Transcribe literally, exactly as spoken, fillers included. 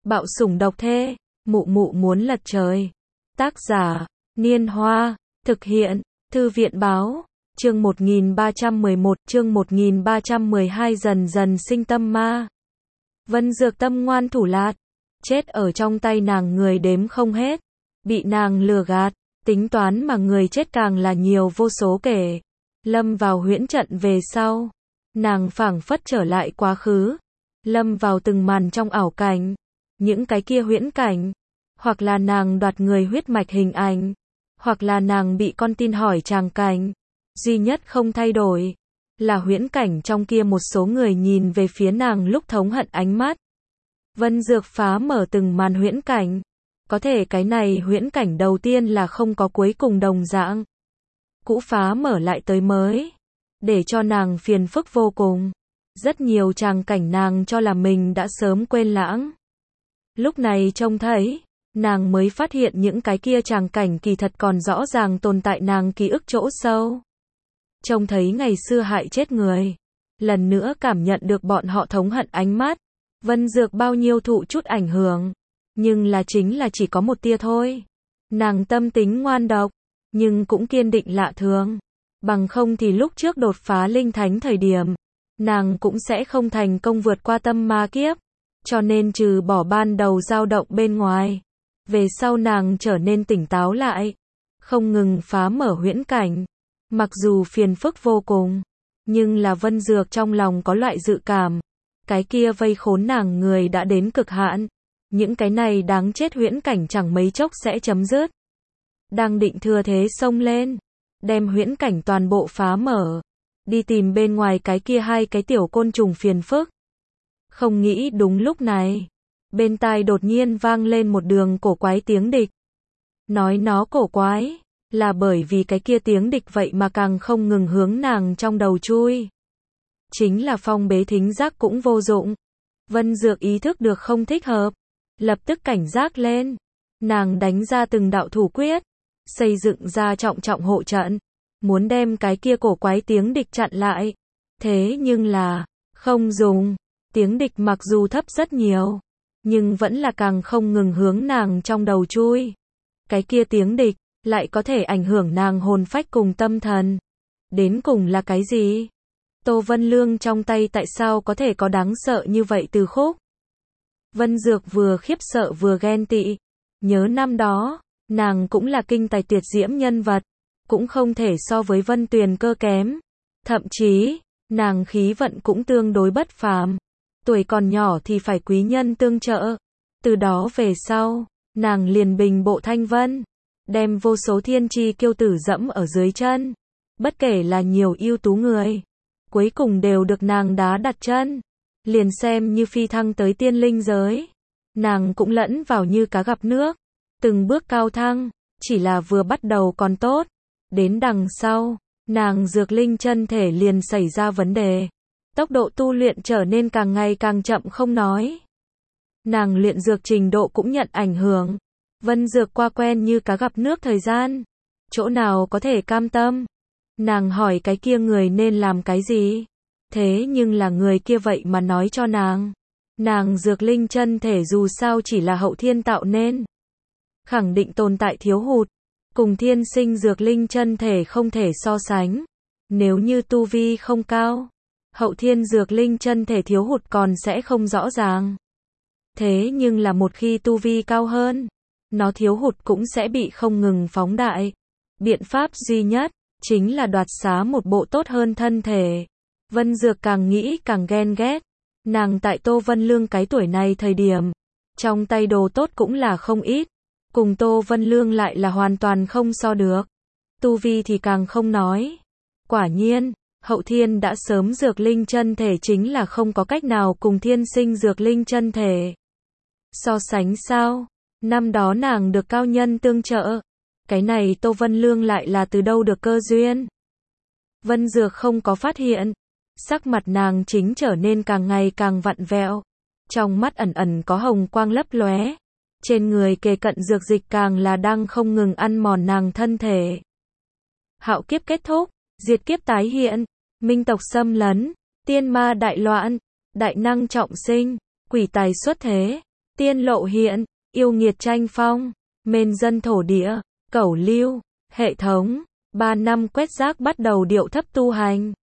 Bạo sủng độc thê, mụ mụ muốn lật trời. Tác giả, Niên Hoa, thực hiện, Thư viện báo, chương một nghìn ba trăm mười một, chương một nghìn ba trăm mười hai dần dần sinh tâm ma. Vân Dược tâm ngoan thủ lạt, chết ở trong tay nàng người đếm không hết, bị nàng lừa gạt, tính toán mà người chết càng là nhiều vô số kể. Lâm vào huyễn trận về sau, nàng phảng phất trở lại quá khứ, lâm vào từng màn trong ảo cảnh, những cái kia huyễn cảnh, hoặc là nàng đoạt người huyết mạch hình ảnh, hoặc là nàng bị con tin hỏi tràng cảnh, duy nhất không thay đổi là huyễn cảnh trong kia một số người nhìn về phía nàng lúc thống hận ánh mắt. Vân Dược phá mở từng màn huyễn cảnh, có thể cái này huyễn cảnh đầu tiên là không có cuối cùng đồng dạng, cũ phá mở lại tới mới, để cho nàng phiền phức vô cùng. Rất nhiều tràng cảnh nàng cho là mình đã sớm quên lãng. Lúc này trông thấy, nàng mới phát hiện những cái kia tràng cảnh kỳ thật còn rõ ràng tồn tại nàng ký ức chỗ sâu. Trông thấy ngày xưa hại chết người, lần nữa cảm nhận được bọn họ thống hận ánh mắt. Vân Dược bao nhiêu thụ chút ảnh hưởng, nhưng là chính là chỉ có một tia thôi. Nàng tâm tính ngoan độc, nhưng cũng kiên định lạ thường. Bằng không thì lúc trước đột phá linh thánh thời điểm, nàng cũng sẽ không thành công vượt qua tâm ma kiếp. Cho nên trừ bỏ ban đầu dao động bên ngoài, về sau nàng trở nên tỉnh táo lại, không ngừng phá mở huyễn cảnh. Mặc dù phiền phức vô cùng, nhưng là Vân Dược trong lòng có loại dự cảm, cái kia vây khốn nàng người đã đến cực hạn. Những cái này đáng chết huyễn cảnh chẳng mấy chốc sẽ chấm dứt. Đang định thừa thế xông lên, đem huyễn cảnh toàn bộ phá mở, đi tìm bên ngoài cái kia hai cái tiểu côn trùng phiền phức. Không nghĩ đúng lúc này, bên tai đột nhiên vang lên một đường cổ quái tiếng địch. Nói nó cổ quái, là bởi vì cái kia tiếng địch vậy mà càng không ngừng hướng nàng trong đầu chui. Chính là phong bế thính giác cũng vô dụng. Vân Dược ý thức được không thích hợp, lập tức cảnh giác lên. Nàng đánh ra từng đạo thủ quyết, xây dựng ra trọng trọng hộ trận, muốn đem cái kia cổ quái tiếng địch chặn lại. Thế nhưng là, không dùng. Tiếng địch mặc dù thấp rất nhiều, nhưng vẫn là càng không ngừng hướng nàng trong đầu chui. Cái kia tiếng địch, lại có thể ảnh hưởng nàng hồn phách cùng tâm thần. Đến cùng là cái gì? Tô Vân Lương trong tay tại sao có thể có đáng sợ như vậy từ khúc? Vân Dược vừa khiếp sợ vừa ghen tị. Nhớ năm đó, nàng cũng là kinh tài tuyệt diễm nhân vật, cũng không thể so với Vân Tuyền Cơ kém. Thậm chí, nàng khí vận cũng tương đối bất phàm. Tuổi còn nhỏ thì phải quý nhân tương trợ. Từ đó về sau, nàng liền bình bộ thanh vân, đem vô số thiên chi kiêu tử dẫm ở dưới chân. Bất kể là nhiều ưu tú người, cuối cùng đều được nàng đá đặt chân. Liền xem như phi thăng tới tiên linh giới, nàng cũng lẫn vào như cá gặp nước, từng bước cao thăng. Chỉ là vừa bắt đầu còn tốt, đến đằng sau, nàng dược linh chân thể liền xảy ra vấn đề. Tốc độ tu luyện trở nên càng ngày càng chậm không nói. Nàng luyện dược trình độ cũng nhận ảnh hưởng. Vân Dược qua quen như cá gặp nước thời gian, chỗ nào có thể cam tâm. Nàng hỏi cái kia người nên làm cái gì? Thế nhưng là người kia vậy mà nói cho nàng, nàng dược linh chân thể dù sao chỉ là hậu thiên tạo nên, khẳng định tồn tại thiếu hụt, cùng thiên sinh dược linh chân thể không thể so sánh. Nếu như tu vi không cao, hậu thiên dược linh chân thể thiếu hụt còn sẽ không rõ ràng. Thế nhưng là một khi tu vi cao hơn, nó thiếu hụt cũng sẽ bị không ngừng phóng đại. Biện pháp duy nhất, chính là đoạt xá một bộ tốt hơn thân thể. Vân Dược càng nghĩ càng ghen ghét. Nàng tại Tô Vân Lương cái tuổi này thời điểm, trong tay đồ tốt cũng là không ít. Cùng Tô Vân Lương lại là hoàn toàn không so được. Tu vi thì càng không nói. Quả nhiên, hậu thiên đã sớm dược linh chân thể chính là không có cách nào cùng thiên sinh dược linh chân thể so sánh sao. Năm đó nàng được cao nhân tương trợ, cái này Tô Vân Lương lại là từ đâu được cơ duyên? Vân Dược không có phát hiện, sắc mặt nàng chính trở nên càng ngày càng vặn vẹo, trong mắt ẩn ẩn có hồng quang lấp lóe, trên người kề cận dược dịch càng là đang không ngừng ăn mòn nàng thân thể. Hạo kiếp kết thúc, diệt kiếp tái hiện, minh tộc xâm lấn, tiên ma đại loạn, đại năng trọng sinh, quỷ tài xuất thế, tiên lộ hiện, yêu nghiệt tranh phong, mên dân thổ địa, cẩu lưu, hệ thống, ba năm quét rác bắt đầu điệu thấp tu hành.